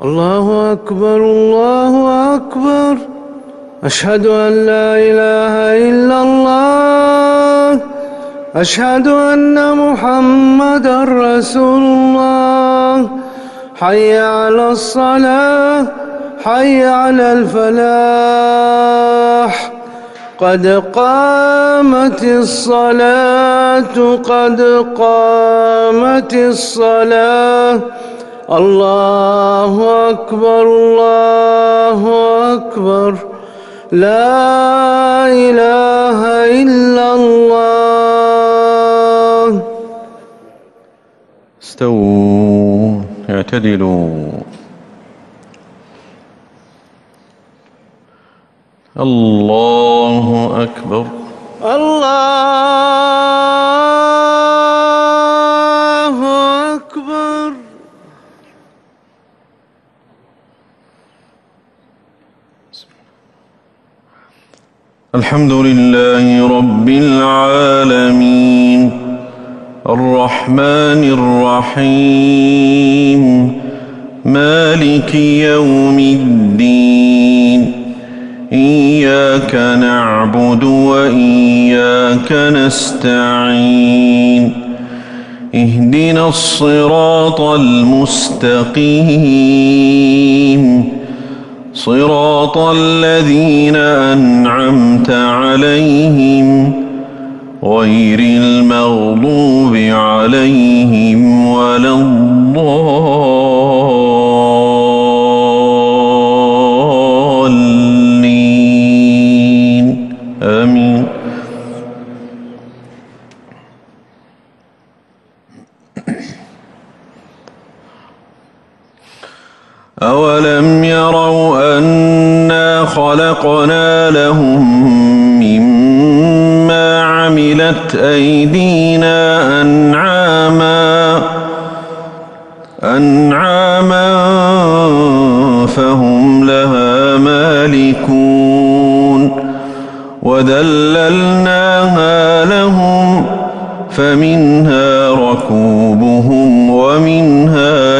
الله أكبر الله أكبر. أشهد أن لا إله إلا الله. أشهد أن محمدا رسول الله. حي على الصلاة، حي على الفلاح. قد قامت الصلاة، قد قامت الصلاة. الله أكبر الله أكبر. لا إله إلا الله. استووا اعتدلوا. الله أكبر الله أكبر. الحمد لله رب العالمين الرحمن الرحيم مالك يوم الدين إياك نعبد وإياك نستعين اهدنا الصراط المستقيم صراط الذين أنعمت عليهم غير المغضوب عليهم ولا الضالين آمين. أولم يروا أنا خلقنا لهم مما عملت أيدينا أنعاما فهم لها مالكون وذللناها لهم فمنها ركوبهم ومنها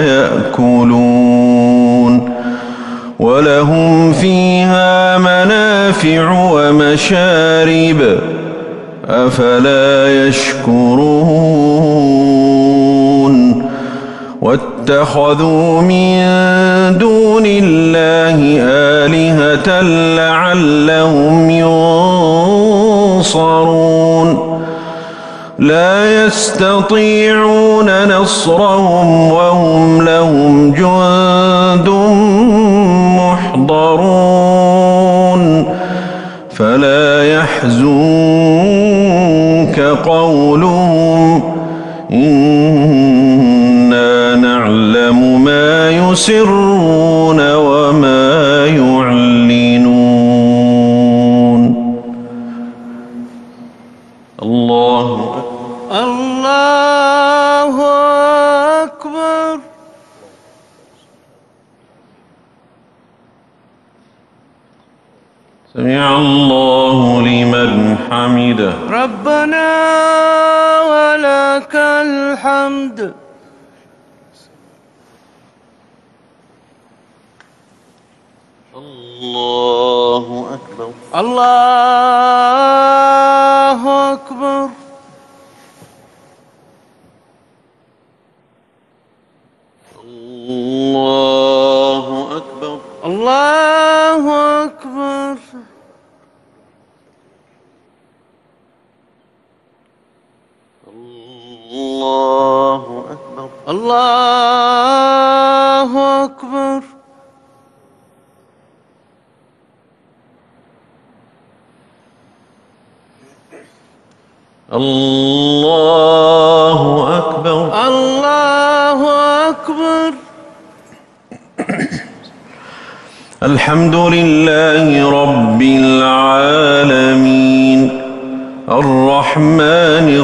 يأكلون ولهم فيها منافع ومشارب أفلا يشكرون واتخذوا من دون الله آلهة لعلهم ينصرون لا يستطيعون نصرهم وهم لهم جند محضرون فلا يحزنك قولهم إنا نعلم ما يسرون وما يعلنون. الله الله أكبر. سمع الله لمن حمده. ربنا ولك الحمد. الله أكبر الله أكبر. الله أكبر الله أكبر. الله أكبر الله أكبر. الله أكبر الله أكبر. الحمد لله رب العالمين الرحمن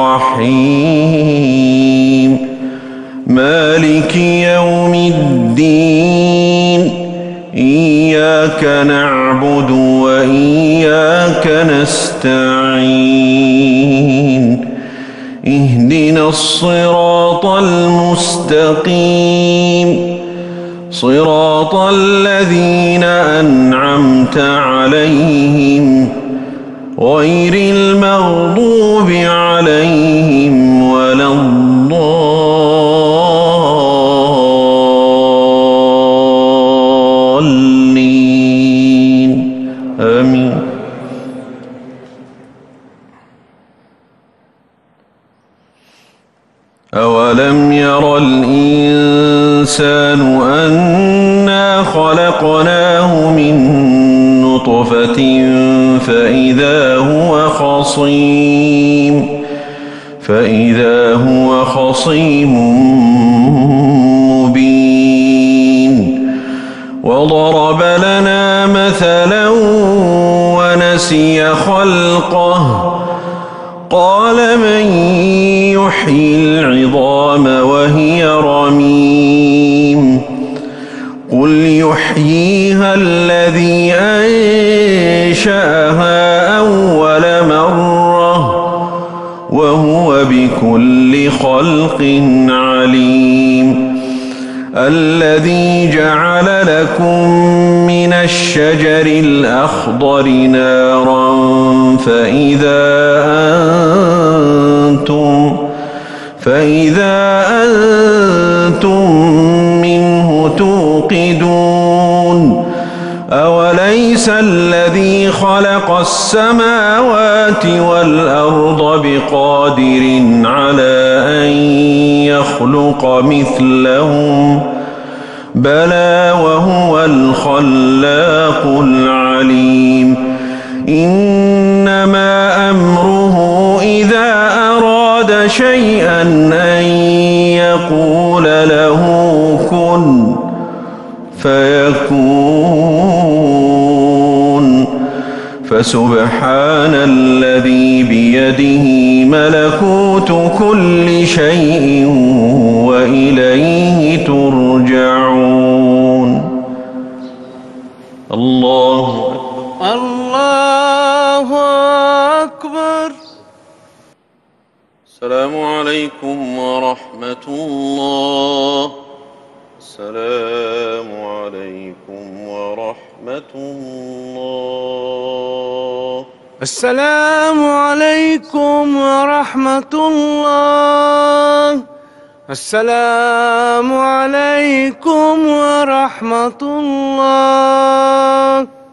الرحيم مالك يوم الدين إياك نعبد وإياك نستعين اهدنا الصراط المستقيم صراط الذين أنعمت عليهم غير المغضوب عليهم ولا الضالين آمين. أولم ير الإنسان أنا خلقناه من نطفة فإذا هو خصيم مبين وضرب لنا مثلا ونسي خلقه قال من يحيي العظام وهي رميم قل يحييها الذي أنشأها أول مرة وهو بكل خلق عليم الذي جعل لكم من الشجر الأخضر نارا فإذا أنتم منه توقدون أوليس الذي خلق السماوات والأرض بقادر على أن يخلق مثلهم بلى وهو الخلاق العليم إنما أمره إذا أراد شيئا أن يقول له كن فيكون فسبحان الذي بيده ملكوت كل شيء وإليه ترجعون. الله أكبر. الله أكبر. السلام عليكم ورحمة الله. السلام عليكم ورحمة الله. السلام عليكم ورحمة الله. السلام عليكم ورحمة الله.